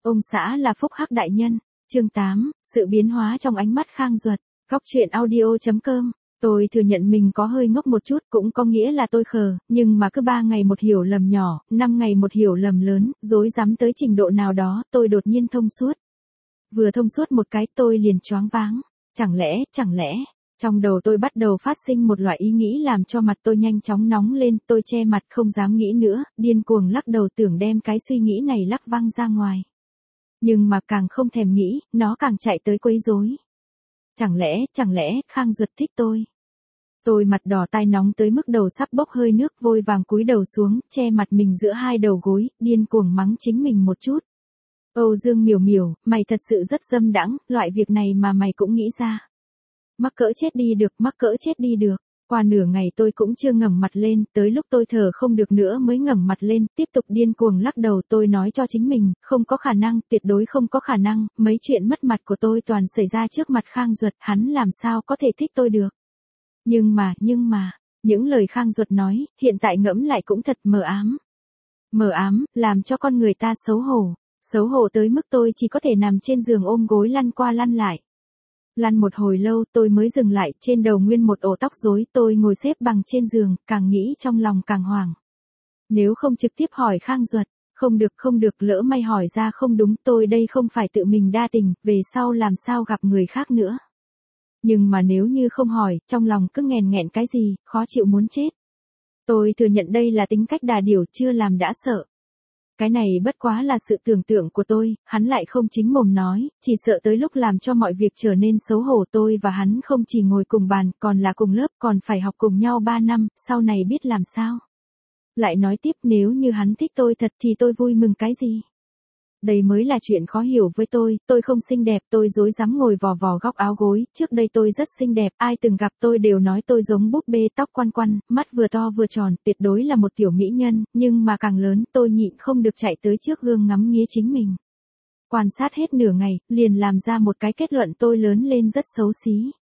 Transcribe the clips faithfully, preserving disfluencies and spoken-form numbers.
Ông xã là phúc hắc đại nhân. Chương tám, sự biến hóa trong ánh mắt Khang Duật. Góc truyện audio chấm com. Tôi thừa nhận mình có hơi ngốc một chút, cũng có nghĩa là tôi khờ, nhưng mà cứ ba ngày một hiểu lầm nhỏ, năm ngày một hiểu lầm lớn, rối rắm tới trình độ nào đó, tôi đột nhiên thông suốt. Vừa thông suốt một cái tôi liền choáng váng. Chẳng lẽ, chẳng lẽ, trong đầu tôi bắt đầu phát sinh một loại ý nghĩ làm cho mặt tôi nhanh chóng nóng lên, tôi che mặt không dám nghĩ nữa, điên cuồng lắc đầu tưởng đem cái suy nghĩ này lắc văng ra ngoài. Nhưng mà càng không thèm nghĩ, nó càng chạy tới quấy rối. Chẳng lẽ, chẳng lẽ, Khang Duật thích tôi? Tôi mặt đỏ tai nóng tới mức đầu sắp bốc hơi nước, vội vàng cúi đầu xuống, che mặt mình giữa hai đầu gối, điên cuồng mắng chính mình một chút. Âu Dương Miểu Miểu, mày thật sự rất dâm đãng, loại việc này mà mày cũng nghĩ ra. Mắc cỡ chết đi được, mắc cỡ chết đi được. Qua nửa ngày tôi cũng chưa ngẩng mặt lên, tới lúc tôi thở không được nữa mới ngẩng mặt lên, tiếp tục điên cuồng lắc đầu. Tôi nói cho chính mình, không có khả năng, tuyệt đối không có khả năng, mấy chuyện mất mặt của tôi toàn xảy ra trước mặt Khang Duật, hắn làm sao có thể thích tôi được. Nhưng mà, nhưng mà, những lời Khang Duật nói, hiện tại ngẫm lại cũng thật mờ ám. Mờ ám, làm cho con người ta xấu hổ, xấu hổ tới mức tôi chỉ có thể nằm trên giường ôm gối lăn qua lăn lại. Lăn một hồi lâu tôi mới dừng lại, trên đầu nguyên một ổ tóc rối, tôi ngồi xếp bằng trên giường, càng nghĩ trong lòng càng hoảng. Nếu không trực tiếp hỏi Khang Duật, không được không được, lỡ may hỏi ra không đúng, tôi đây không phải tự mình đa tình, về sau làm sao gặp người khác nữa. Nhưng mà nếu như không hỏi, trong lòng cứ nghèn nghẹn cái gì, khó chịu muốn chết. Tôi thừa nhận đây là tính cách đà điểu, chưa làm đã sợ. Cái này bất quá là sự tưởng tượng của tôi, hắn lại không chính mồm nói, chỉ sợ tới lúc làm cho mọi việc trở nên xấu hổ. Tôi và hắn không chỉ ngồi cùng bàn, còn là cùng lớp, còn phải học cùng nhau ba năm, sau này biết làm sao. Lại nói tiếp, nếu như hắn thích tôi thật thì tôi vui mừng cái gì. Đây mới là chuyện khó hiểu với tôi, tôi không xinh đẹp, tôi rối rắm ngồi vò vò góc áo gối, trước đây tôi rất xinh đẹp, ai từng gặp tôi đều nói tôi giống búp bê tóc quăn quăn, mắt vừa to vừa tròn, tuyệt đối là một tiểu mỹ nhân, nhưng mà càng lớn tôi nhịn không được chạy tới trước gương ngắm nghía chính mình. Quan sát hết nửa ngày, liền làm ra một cái kết luận, tôi lớn lên rất xấu xí.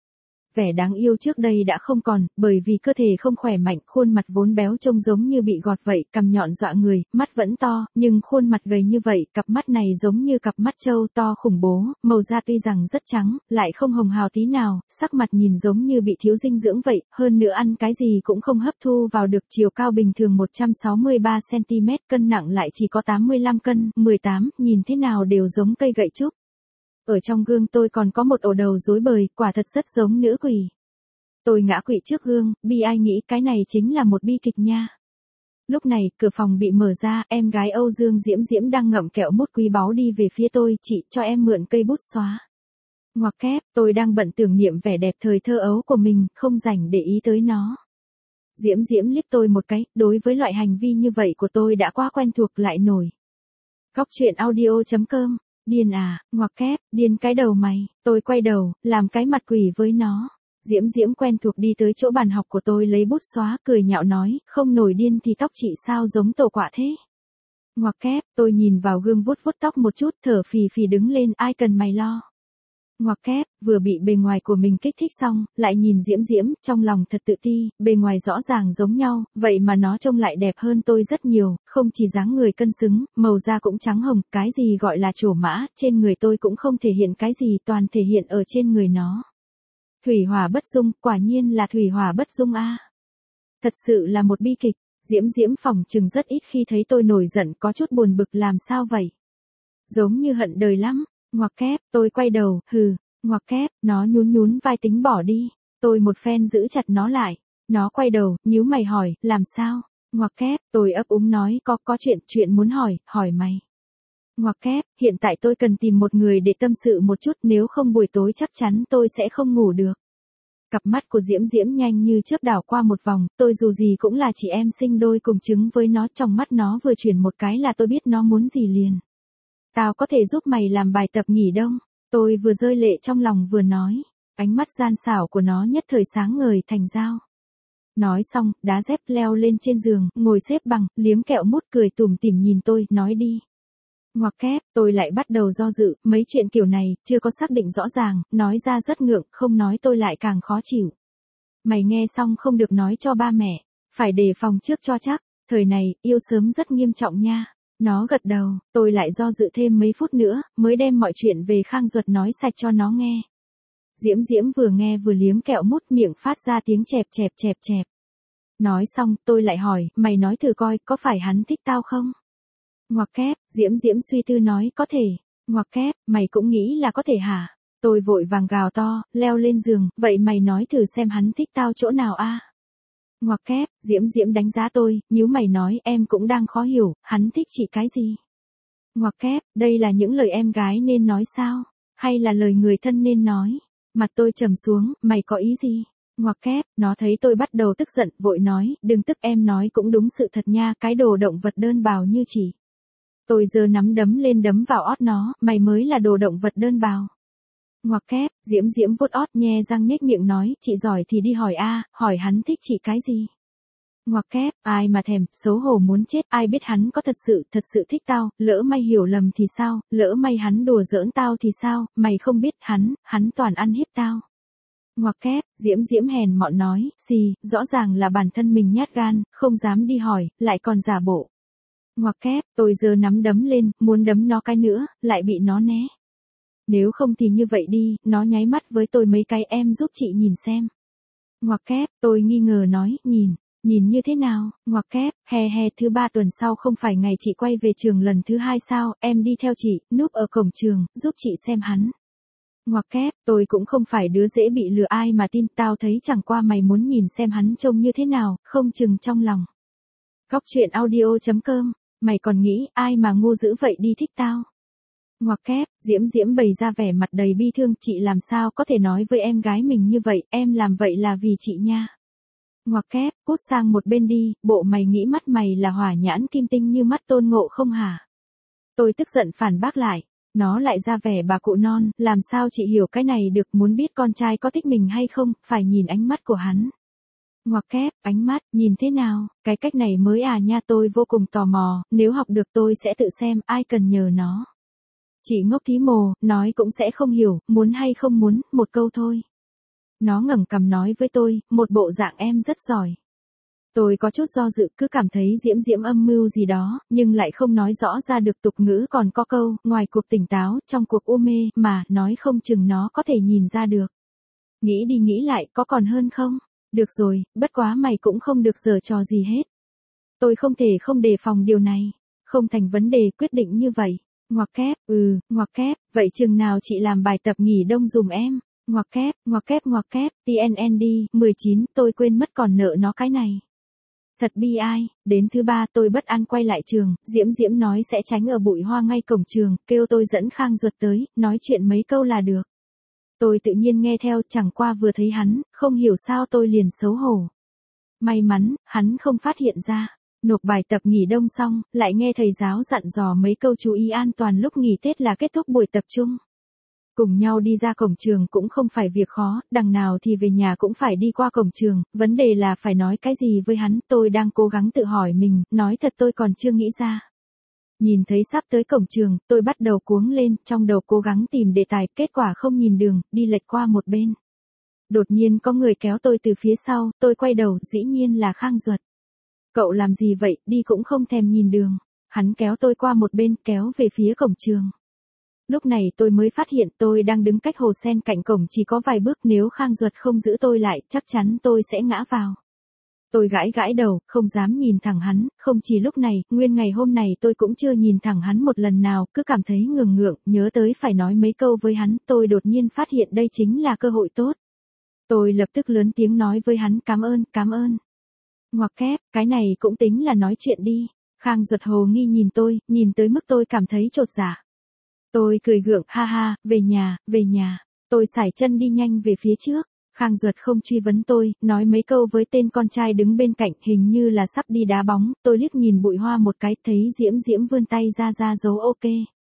Vẻ đáng yêu trước đây đã không còn, bởi vì cơ thể không khỏe mạnh, khuôn mặt vốn béo trông giống như bị gọt vậy, cằm nhọn dọa người, mắt vẫn to, nhưng khuôn mặt gầy như vậy, cặp mắt này giống như cặp mắt trâu to khủng bố, màu da tuy rằng rất trắng, lại không hồng hào tí nào, sắc mặt nhìn giống như bị thiếu dinh dưỡng vậy, hơn nữa ăn cái gì cũng không hấp thu vào được, chiều cao bình thường một trăm sáu mươi ba xăng ti mét, cân nặng lại chỉ có tám mươi lăm cân, mười tám, nhìn thế nào đều giống cây gậy trúc. Ở trong gương tôi còn có một ổ đầu rối bời, quả thật rất giống nữ quỷ. Tôi ngã quỵ trước gương, bi ai nghĩ cái này chính là một bi kịch nha. Lúc này, cửa phòng bị mở ra, em gái Âu Dương Diễm Diễm đang ngậm kẹo mút quý báu đi về phía tôi, chị, cho em mượn cây bút xóa. Ngoặc kép, tôi đang bận tưởng niệm vẻ đẹp thời thơ ấu của mình, không rảnh để ý tới nó. Diễm Diễm liếc tôi một cái, đối với loại hành vi như vậy của tôi đã quá quen thuộc lại nổi. Góc truyện audio chấm com. Điên à, ngoặc kép, điên cái đầu mày. Tôi quay đầu, làm cái mặt quỷ với nó. Diễm Diễm quen thuộc đi tới chỗ bàn học của tôi lấy bút xóa, cười nhạo nói, không nổi điên thì tóc chị sao giống tổ quạ thế. Ngoặc kép, tôi nhìn vào gương vuốt vuốt tóc một chút, thở phì phì đứng lên, ai cần mày lo. Ngoặc kép, vừa bị bề ngoài của mình kích thích xong, lại nhìn Diễm Diễm, trong lòng thật tự ti, bề ngoài rõ ràng giống nhau, vậy mà nó trông lại đẹp hơn tôi rất nhiều, không chỉ dáng người cân xứng, màu da cũng trắng hồng, cái gì gọi là trổ mã, trên người tôi cũng không thể hiện cái gì, toàn thể hiện ở trên người nó. Thủy hỏa bất dung, quả nhiên là thủy hỏa bất dung a. Thật sự là một bi kịch. Diễm Diễm phỏng chừng rất ít khi thấy tôi nổi giận, có chút buồn bực, làm sao vậy? Giống như hận đời lắm. Ngoặc kép, tôi quay đầu, hừ, ngoặc kép, nó nhún nhún vai tính bỏ đi. Tôi một phen giữ chặt nó lại. Nó quay đầu, nhíu mày hỏi, làm sao? Ngoặc kép, tôi ấp úng nói, có, có chuyện, chuyện muốn hỏi, hỏi mày. Ngoặc kép, hiện tại tôi cần tìm một người để tâm sự một chút, nếu không buổi tối chắc chắn tôi sẽ không ngủ được. Cặp mắt của Diễm Diễm nhanh như chớp đảo qua một vòng, tôi dù gì cũng là chị em sinh đôi cùng chứng với nó, trong mắt nó vừa chuyển một cái là tôi biết nó muốn gì liền. Tao có thể giúp mày làm bài tập nghỉ đông. Tôi vừa rơi lệ trong lòng vừa nói. Ánh mắt gian xảo của nó nhất thời sáng ngời thành dao. Nói xong, đá dép leo lên trên giường, ngồi xếp bằng, liếm kẹo mút cười tủm tỉm nhìn tôi, nói đi. Ngoặc kép, tôi lại bắt đầu do dự, mấy chuyện kiểu này, chưa có xác định rõ ràng, nói ra rất ngượng, không nói tôi lại càng khó chịu. Mày nghe xong không được nói cho ba mẹ, phải đề phòng trước cho chắc, thời này, yêu sớm rất nghiêm trọng nha. Nó gật đầu, tôi lại do dự thêm mấy phút nữa, mới đem mọi chuyện về Khang Duật nói sạch cho nó nghe. Diễm Diễm vừa nghe vừa liếm kẹo mút miệng phát ra tiếng chẹp chẹp chẹp chẹp. Nói xong, tôi lại hỏi, mày nói thử coi, có phải hắn thích tao không? Ngoặc kép, Diễm Diễm suy tư nói, có thể. Ngoặc kép, mày cũng nghĩ là có thể hả? Tôi vội vàng gào to, leo lên giường, vậy mày nói thử xem hắn thích tao chỗ nào a? Ngoặc kép, Diễm Diễm đánh giá tôi, nhíu mày nói, em cũng đang khó hiểu, hắn thích chị cái gì? Ngoặc kép, đây là những lời em gái nên nói sao? Hay là lời người thân nên nói? Mặt tôi trầm xuống, mày có ý gì? Ngoặc kép, nó thấy tôi bắt đầu tức giận, vội nói, đừng tức em nói cũng đúng sự thật nha, cái đồ động vật đơn bào như chị. Tôi giơ nắm đấm lên đấm vào ót nó, mày mới là đồ động vật đơn bào. Ngoặc kép, Diễm Diễm vuốt ót nhe răng nhếch miệng nói, chị giỏi thì đi hỏi a, hỏi hắn thích chị cái gì. Ngoặc kép, ai mà thèm, xấu hổ muốn chết, ai biết hắn có thật sự, thật sự thích tao, lỡ may hiểu lầm thì sao, lỡ may hắn đùa giỡn tao thì sao, mày không biết hắn, hắn toàn ăn hiếp tao. Ngoặc kép, Diễm Diễm hèn mọn nói, xì, rõ ràng là bản thân mình nhát gan, không dám đi hỏi, lại còn giả bộ. Ngoặc kép, tôi giơ nắm đấm lên, muốn đấm nó cái nữa, lại bị nó né. Nếu không thì như vậy đi, nó nháy mắt với tôi mấy cái, em giúp chị nhìn xem. Ngoặc kép, tôi nghi ngờ nói, nhìn, nhìn như thế nào, ngoặc kép, hè hè thứ ba tuần sau không phải ngày chị quay về trường lần thứ hai sao, em đi theo chị, núp ở cổng trường, giúp chị xem hắn. Ngoặc kép, tôi cũng không phải đứa dễ bị lừa ai mà tin, tao thấy chẳng qua mày muốn nhìn xem hắn trông như thế nào, không chừng trong lòng. Góc truyện audio chấm com, mày còn nghĩ ai mà ngu dữ vậy đi thích tao. Ngoặc kép, Diễm Diễm bày ra vẻ mặt đầy bi thương, chị làm sao có thể nói với em gái mình như vậy, em làm vậy là vì chị nha. Ngoặc kép, cút sang một bên đi, bộ mày nghĩ mắt mày là hỏa nhãn kim tinh như mắt Tôn Ngộ không hả? Tôi tức giận phản bác lại, nó lại ra vẻ bà cụ non, làm sao chị hiểu cái này được, muốn biết con trai có thích mình hay không, phải nhìn ánh mắt của hắn. Ngoặc kép, ánh mắt, nhìn thế nào, cái cách này mới à nha, tôi vô cùng tò mò, nếu học được tôi sẽ tự xem, ai cần nhờ nó. Chị ngốc thí mồ, nói cũng sẽ không hiểu, muốn hay không muốn, một câu thôi. Nó ngẩng cằm nói với tôi, một bộ dạng em rất giỏi. Tôi có chút do dự, cứ cảm thấy Diễm Diễm âm mưu gì đó, nhưng lại không nói rõ ra được, tục ngữ còn có câu, ngoài cuộc tỉnh táo, trong cuộc u mê, mà, nói không chừng nó có thể nhìn ra được. Nghĩ đi nghĩ lại, có còn hơn không? Được rồi, bất quá mày cũng không được giở trò gì hết. Tôi không thể không đề phòng điều này. Không thành vấn đề, quyết định như vậy. Ngoặc kép, ừ, ngoặc kép, vậy chừng nào chị làm bài tập nghỉ đông dùm em. Ngoặc kép, ngoặc kép ngoặc kép, tê en en đê, mười chín, tôi quên mất còn nợ nó cái này. Thật bi ai, đến thứ ba tôi bất an quay lại trường, Diễm Diễm nói sẽ tránh ở bụi hoa ngay cổng trường, kêu tôi dẫn Khang Duật tới, nói chuyện mấy câu là được. Tôi tự nhiên nghe theo, chẳng qua vừa thấy hắn, không hiểu sao tôi liền xấu hổ. May mắn, hắn không phát hiện ra. Nộp bài tập nghỉ đông xong, lại nghe thầy giáo dặn dò mấy câu chú ý an toàn lúc nghỉ Tết là kết thúc buổi tập trung. Cùng nhau đi ra cổng trường cũng không phải việc khó, đằng nào thì về nhà cũng phải đi qua cổng trường, vấn đề là phải nói cái gì với hắn, tôi đang cố gắng tự hỏi mình, nói thật tôi còn chưa nghĩ ra. Nhìn thấy sắp tới cổng trường, tôi bắt đầu cuống lên, trong đầu cố gắng tìm đề tài, kết quả không nhìn đường, đi lệch qua một bên. Đột nhiên có người kéo tôi từ phía sau, tôi quay đầu, dĩ nhiên là Khang Duật. Cậu làm gì vậy, đi cũng không thèm nhìn đường. Hắn kéo tôi qua một bên, kéo về phía cổng trường. Lúc này tôi mới phát hiện tôi đang đứng cách hồ sen cạnh cổng chỉ có vài bước, nếu Khang Duật không giữ tôi lại, chắc chắn tôi sẽ ngã vào. Tôi gãi gãi đầu, không dám nhìn thẳng hắn, không chỉ lúc này, nguyên ngày hôm này tôi cũng chưa nhìn thẳng hắn một lần nào, cứ cảm thấy ngượng ngượng, nhớ tới phải nói mấy câu với hắn, tôi đột nhiên phát hiện đây chính là cơ hội tốt. Tôi lập tức lớn tiếng nói với hắn, cảm ơn, cảm ơn. Ngoặc kép, cái này cũng tính là nói chuyện đi. Khang Duật hồ nghi nhìn tôi, nhìn tới mức tôi cảm thấy chột dạ. Tôi cười gượng, ha ha, về nhà, về nhà. Tôi sải chân đi nhanh về phía trước. Khang Duật không truy vấn tôi, nói mấy câu với tên con trai đứng bên cạnh, hình như là sắp đi đá bóng. Tôi liếc nhìn bụi hoa một cái, thấy Diễm Diễm vươn tay ra ra dấu ok.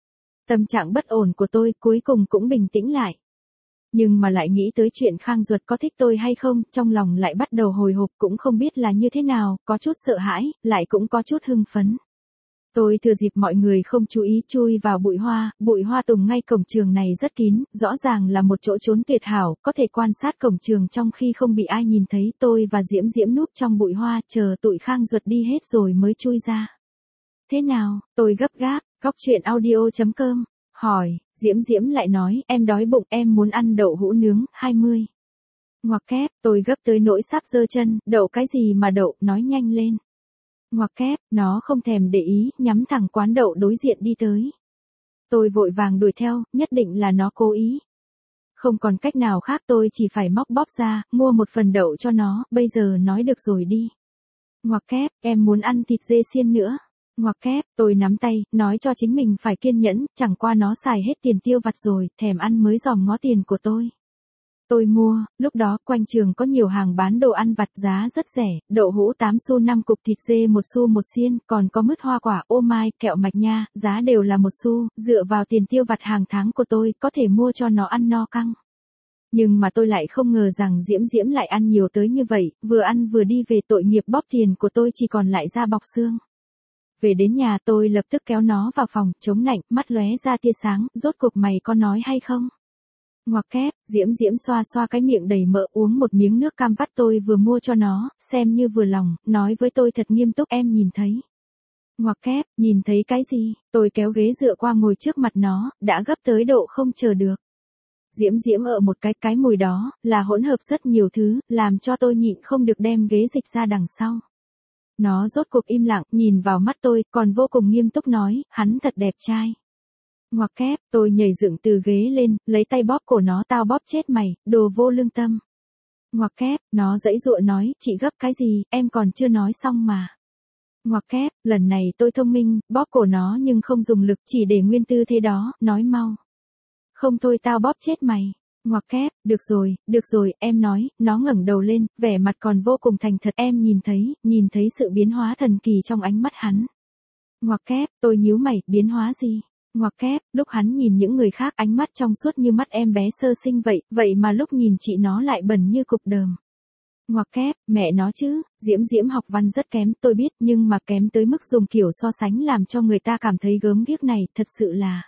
Tâm trạng bất ổn của tôi cuối cùng cũng bình tĩnh lại. Nhưng mà lại nghĩ tới chuyện Khang Duật có thích tôi hay không, trong lòng lại bắt đầu hồi hộp, cũng không biết là như thế nào, có chút sợ hãi, lại cũng có chút hưng phấn. Tôi thừa dịp mọi người không chú ý chui vào bụi hoa, bụi hoa tùng ngay cổng trường này rất kín, rõ ràng là một chỗ trốn tuyệt hảo, có thể quan sát cổng trường trong khi không bị ai nhìn thấy. Tôi và Diễm Diễm núp trong bụi hoa, chờ tụi Khang Duật đi hết rồi mới chui ra. Thế nào, tôi gấp gáp, Cóc truyện audio chấm com, hỏi, Diễm Diễm lại nói, em đói bụng, em muốn ăn đậu hũ nướng, hai mươi. Ngoặc kép, tôi gấp tới nỗi sắp giơ chân, đậu cái gì mà đậu, nói nhanh lên. Ngoặc kép, nó không thèm để ý, nhắm thẳng quán đậu đối diện đi tới. Tôi vội vàng đuổi theo, nhất định là nó cố ý. Không còn cách nào khác tôi chỉ phải móc bóp ra, mua một phần đậu cho nó, bây giờ nói được rồi đi. Ngoặc kép, em muốn ăn thịt dê xiên nữa. Ngoặc kép, tôi nắm tay, nói cho chính mình phải kiên nhẫn, chẳng qua nó xài hết tiền tiêu vặt rồi, thèm ăn mới dòm ngó tiền của tôi. Tôi mua, lúc đó quanh trường có nhiều hàng bán đồ ăn vặt giá rất rẻ, đậu hũ tám xu năm cục, thịt dê một xu một xiên, còn có mứt hoa quả, ô mai, kẹo mạch nha, giá đều là một xu, dựa vào tiền tiêu vặt hàng tháng của tôi, có thể mua cho nó ăn no căng. Nhưng mà tôi lại không ngờ rằng Diễm Diễm lại ăn nhiều tới như vậy, vừa ăn vừa đi về, tội nghiệp bóp tiền của tôi chỉ còn lại da bọc xương. Về đến nhà tôi lập tức kéo nó vào phòng, chống nạnh, mắt lóe ra tia sáng, rốt cuộc mày có nói hay không? Ngoặc kép, Diễm Diễm xoa xoa cái miệng đầy mỡ, uống một miếng nước cam vắt tôi vừa mua cho nó, xem như vừa lòng, nói với tôi thật nghiêm túc, em nhìn thấy. Ngoặc kép, nhìn thấy cái gì? Tôi kéo ghế dựa qua ngồi trước mặt nó, đã gấp tới độ không chờ được. Diễm Diễm ở một cái, cái mùi đó, là hỗn hợp rất nhiều thứ, làm cho tôi nhịn không được đem ghế dịch ra đằng sau. Nó rốt cuộc im lặng, nhìn vào mắt tôi, còn vô cùng nghiêm túc nói, hắn thật đẹp trai. Ngoặc kép, tôi nhảy dựng từ ghế lên, lấy tay bóp cổ nó, tao bóp chết mày, đồ vô lương tâm. Ngoặc kép, nó giãy giụa nói, chị gấp cái gì, em còn chưa nói xong mà. Ngoặc kép, lần này tôi thông minh, bóp cổ nó nhưng không dùng lực, chỉ để nguyên tư thế đó, nói mau. Không thôi tao bóp chết mày. Ngoặc kép, được rồi, được rồi, em nói, nó ngẩng đầu lên, vẻ mặt còn vô cùng thành thật, em nhìn thấy, nhìn thấy sự biến hóa thần kỳ trong ánh mắt hắn. Ngoặc kép, tôi nhíu mày, biến hóa gì? Ngoặc kép, lúc hắn nhìn những người khác ánh mắt trong suốt như mắt em bé sơ sinh vậy, vậy mà lúc nhìn chị nó lại bẩn như cục đờm. Ngoặc kép, mẹ nó chứ, Diễm Diễm học văn rất kém, tôi biết, nhưng mà kém tới mức dùng kiểu so sánh làm cho người ta cảm thấy gớm ghiếc này, thật sự là.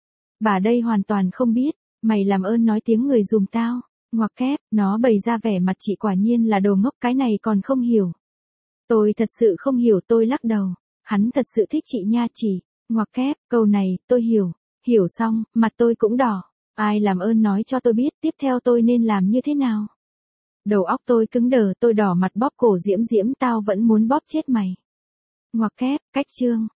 Bà đây hoàn toàn không biết, mày làm ơn nói tiếng người dùm tao. Ngoặc kép, nó bày ra vẻ mặt chị quả nhiên là đồ ngốc, cái này còn không hiểu. Tôi thật sự không hiểu, tôi lắc đầu. Hắn thật sự thích chị nha chị. Ngoặc kép, câu này, tôi hiểu. Hiểu xong, mặt tôi cũng đỏ. Ai làm ơn nói cho tôi biết, tiếp theo tôi nên làm như thế nào? Đầu óc tôi cứng đờ, tôi đỏ mặt bóp cổ Diễm Diễm, tao vẫn muốn bóp chết mày. Ngoặc kép, cách chương.